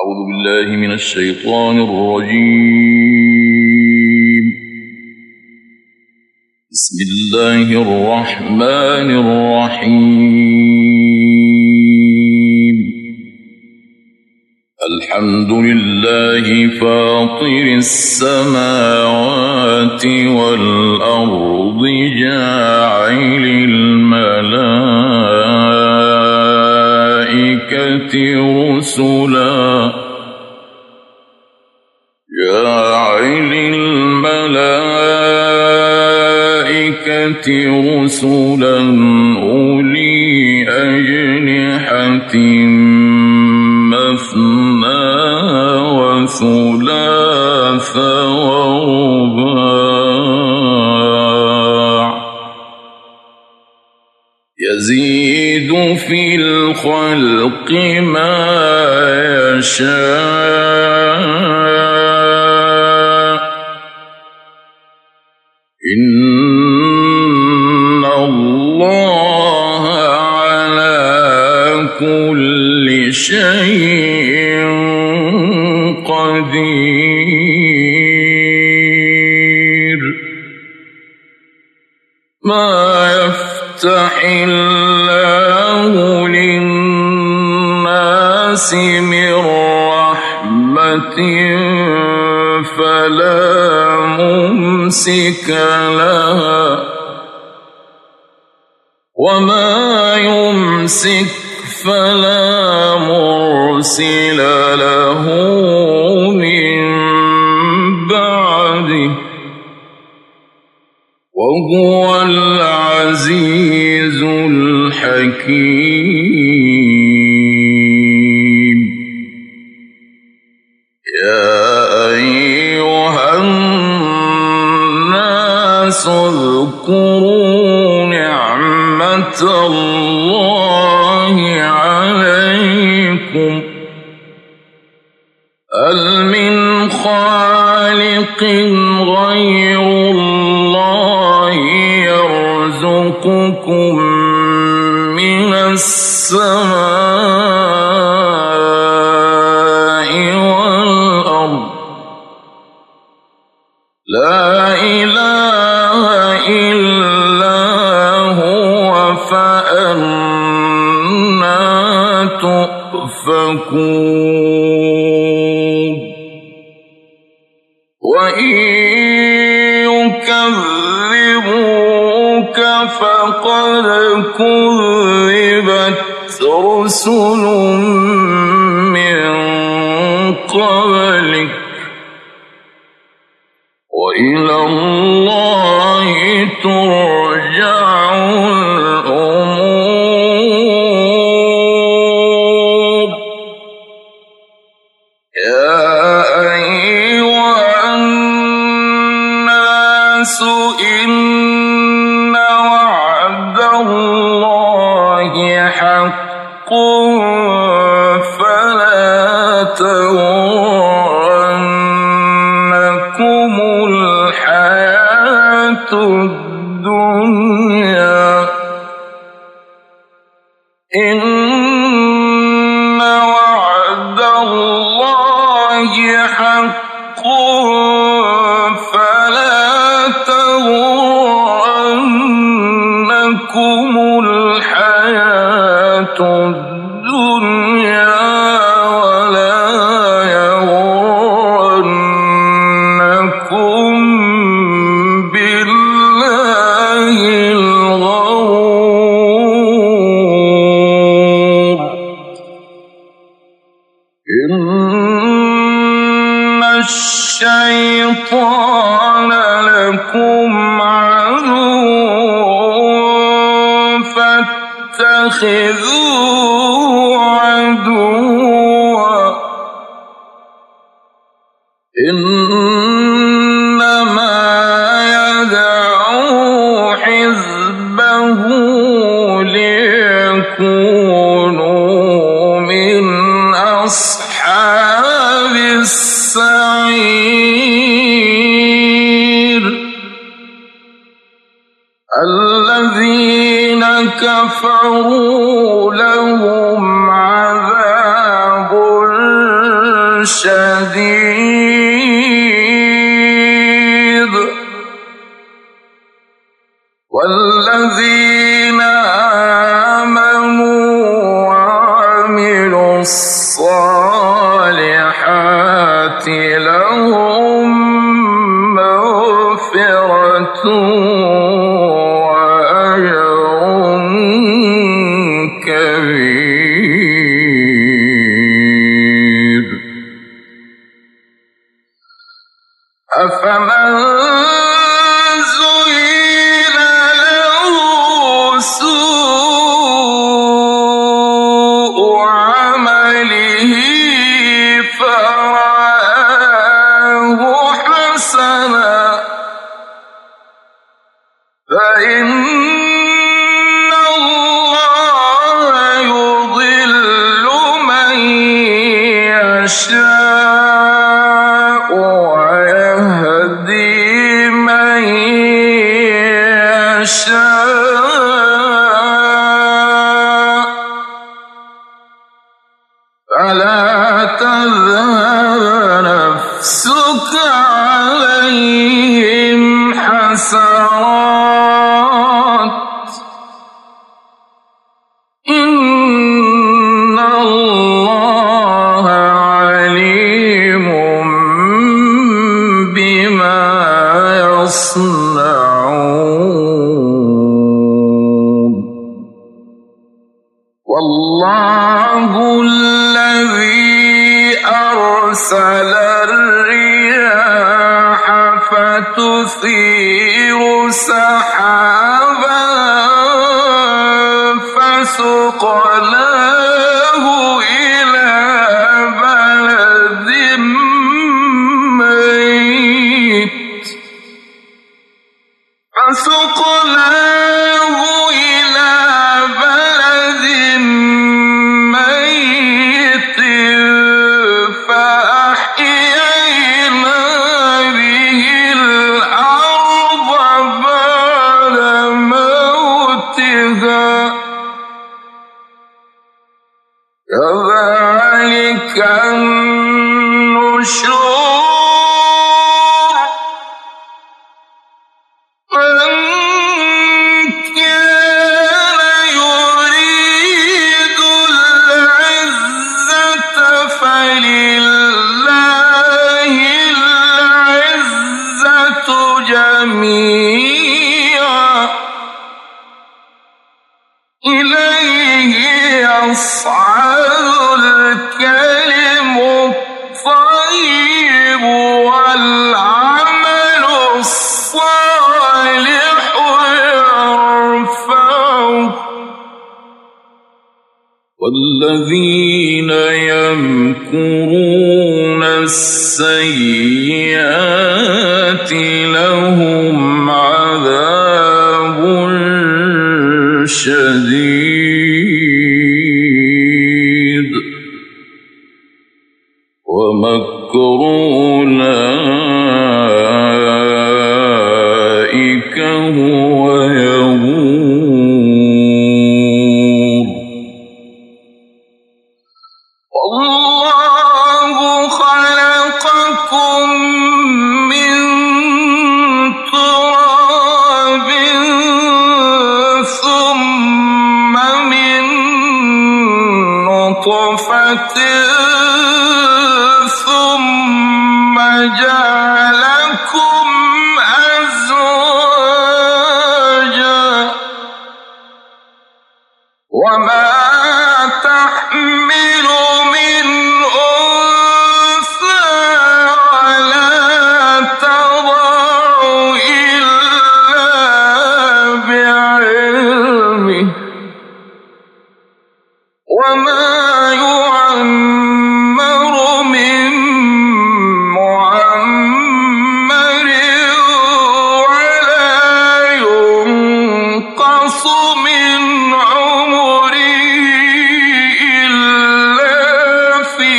أعوذ بالله من الشيطان الرجيم. بسم الله الرحمن الرحيم. الحمد لله فاطر السماوات والأرض جاعل الملائكة رسلا أولي أجنحة مثنى وثلاث ورباع يزيد في الخلق ما يشاء إن الله على كل شيء قدير. ما يفتح الله للناس من رحمة فلا ممسك لها وما يمسك فلا مرسل له من بعده وهو العزيز الحكيم. يا أيها الناس اذكروا نعمة الله عليكم هل من خالق غير الله يرزقكم من السماء والأرض لا إله إلا هو فأنى تؤفكون. وإن يكذبوك فقد كذبت رسل من قبلك وإلى الله ترجع الأمور. يا أيها الناس إن وعد الله حق فلا تغرنكم الحياة الدنيا إن وعد الله حق فلا تغرنكم الحياة الدنيا ولا يغرنكم بالله الغرور. إن الشيطان لكم عدو فاتخذوه عدوا إنما يدعو حزبه ليكونوا من أصحاب السعير. الذين كفروا لهم عذاب شديد والذين آمنوا وعملوا الصالحات لهم مغفرة وأجر كبير أفمن زين له سوء عمله فرآه حسنا فإن الله يضل من يشاء ويهدي من يشاء فلا تذهب نفسك عليهم حسرات إن الله عليم بما يصنعون والله الذي أرسل الرياح فتثير سحابا فسقناه إلى بلد ميت فأحيينا به الأرض بعد موتها كذلك النشور من كان يريد العزة فلله العزة جميعا إليه يصعد الكلم الطيب والعمل الصالح يرفعه والذين يمكرون السيئات لهم عذاب شديد ومكر أولئك هو يبور والله خلقكم من تراب ثم من نطفة ثم جعلكم أزواجا وما تحمل من أنثى ولا تضع إلا بعلمه وما يعمر من معمر ولا ينقص من عمره إلا في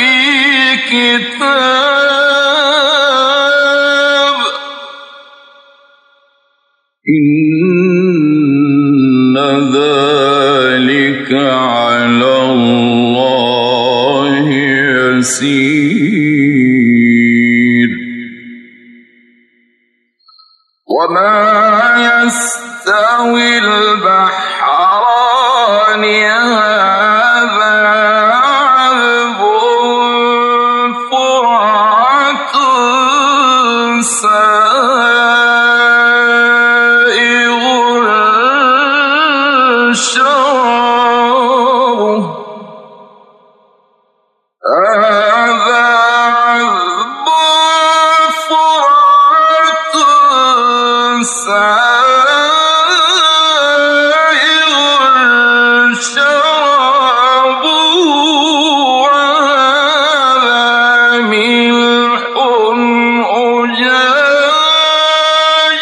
كتاب إن ذلك على الله يسير يسير وما يستوي البحران هذا عذب فرات سائغ شرابه هذا عذب فرات سائغ شرابه وهذا ملح أجاج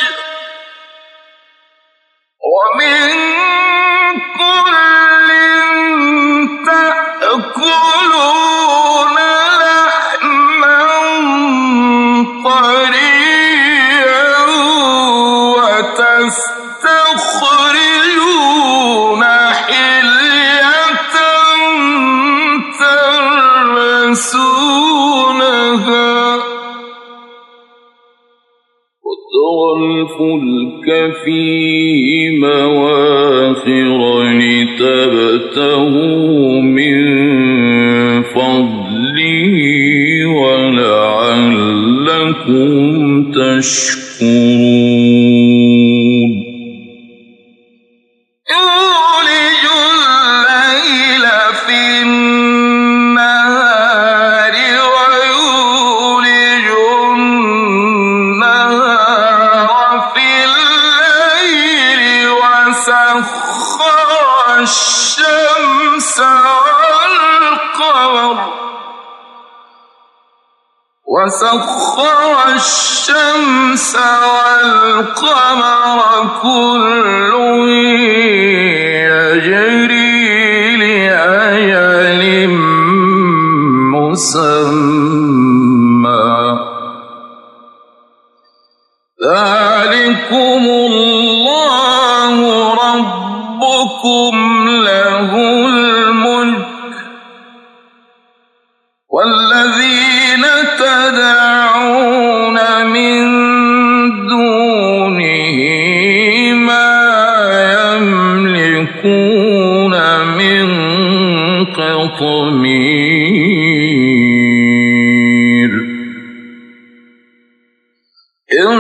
ومن كل تأكلون لحما طريا وتستخرجون حلية تلبسونها وترى الفلك فيه مواخر لتبتغوا من فضله ولعلكم تشكرون يولج الليل في النهار ويولج النهار في الليل وسخر الشمس والقمر كل يجري لأجل مسمى ذلكم الله ربكم له الملك والذين تدعون من دونه ما يملكون من قطمير إن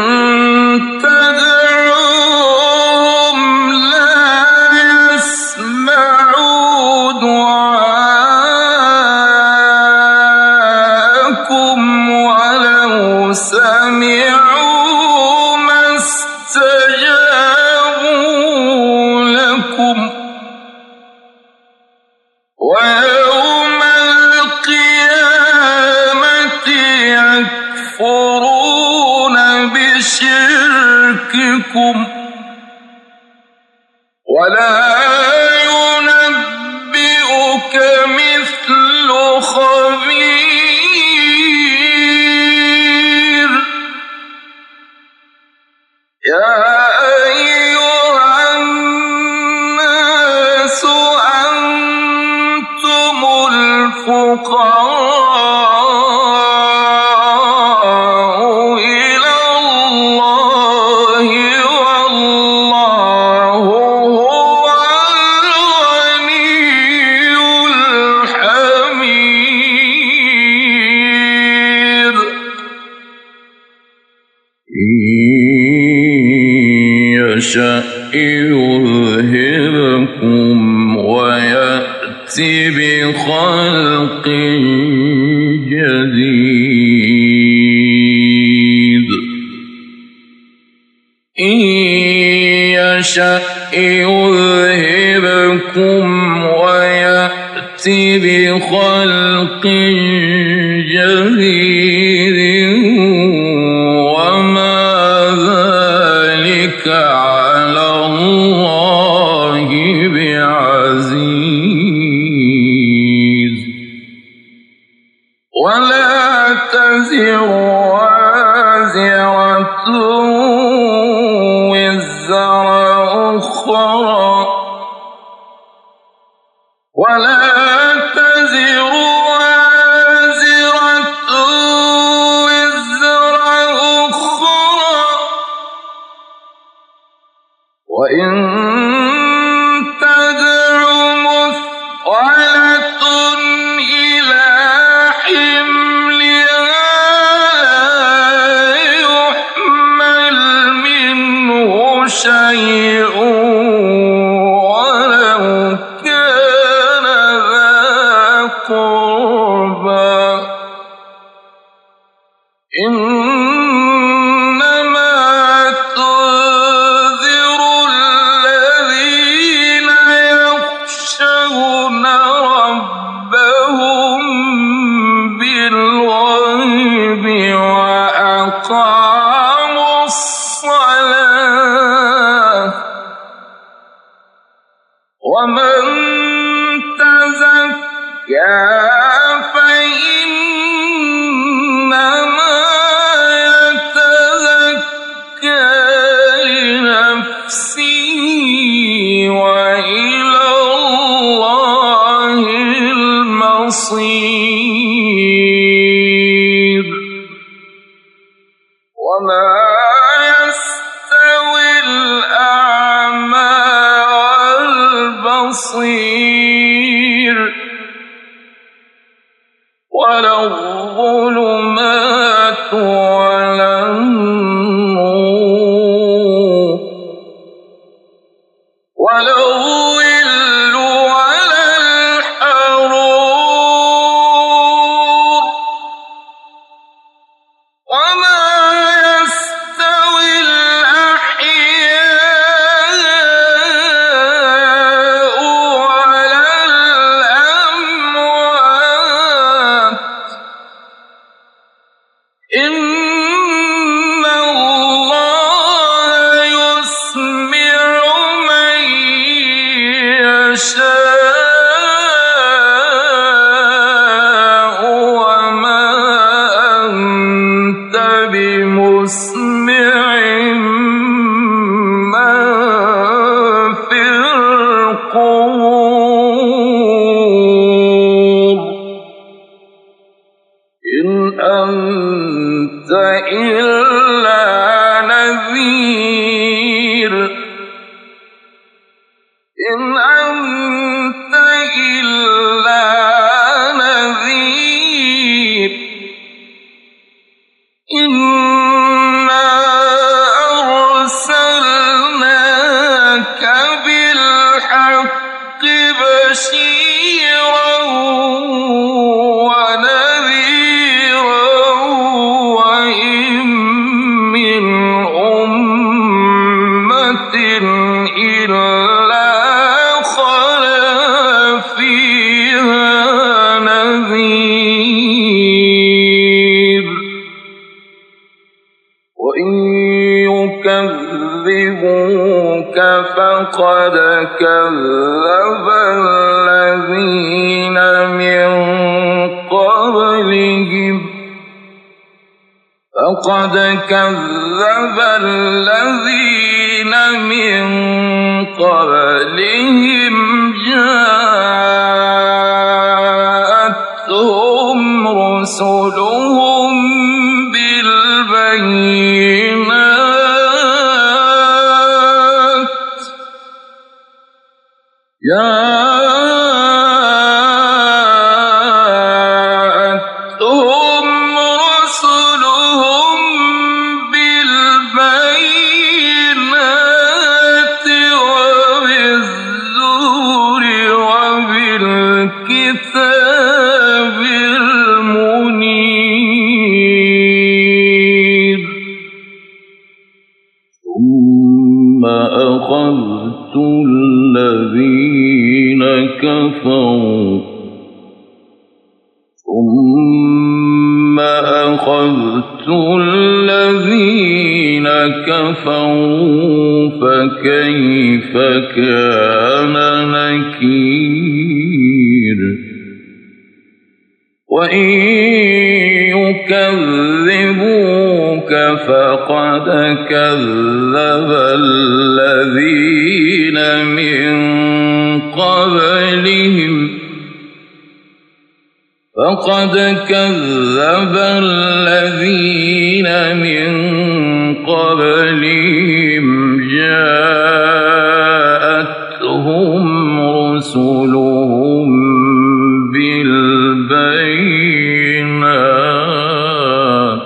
تدعوهم لا يسمعوا دعاءكم ولو سمعوا ما استجابوا لكم ويوم القيامة يكفرون بشرككم ولا ينبئك مثل خبير يا أيها الناس أنتم الفقراء إلى الله والله هو الغني الحميد إن يشأ يذهبكم ويأتي بخلق جديد إن يشأ يذهبكم ويأتي بخلق جديد وما ذلك على الله بعزيز ولا تزر وازرة وزر أخرى ولا تزر وازرة إنما تنذر الذين يخشون ربهم بالغيب وأقاموا الصلاة ومن تزكى فإنما يتزكى لنفسه وإلى الله المصير وما يستوي الأعمى والبصير ولا الظلمات ولا النور ولا الظل ولا الحرور وما يستوي الأحياء ولا الأموات إن الله يسمع من يشاء وما أنت بمسمع من في القبور إن أنت إلا نذير إن أنت إلا نذير إنا أرسلناك بالحق بشيرا ونذيرا وإن من أمة إلا خلا فيها نذير وإن يكذبوك فقد كذب الذين من قبلهم جاءتهم رسلهم بالبينات وبالزور وبالكتاب المنير ثم أخذت الذين كفروا فكيف كان نكير وإن يكذبوك فقد كذب الذين من قبلهم جاءتهم رسلهم بالبينات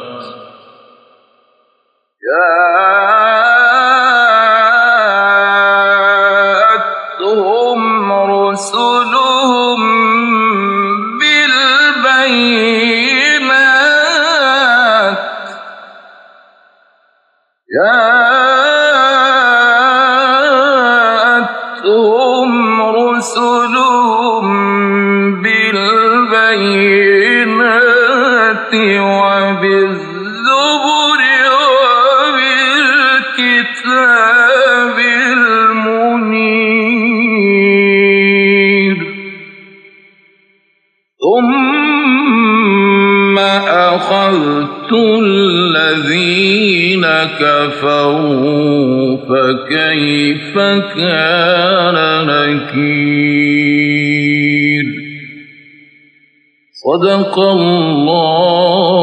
وبالزبر وبالكتاب المنير ثم أخذت الذين كفروا فكيف كان نكير صدق الله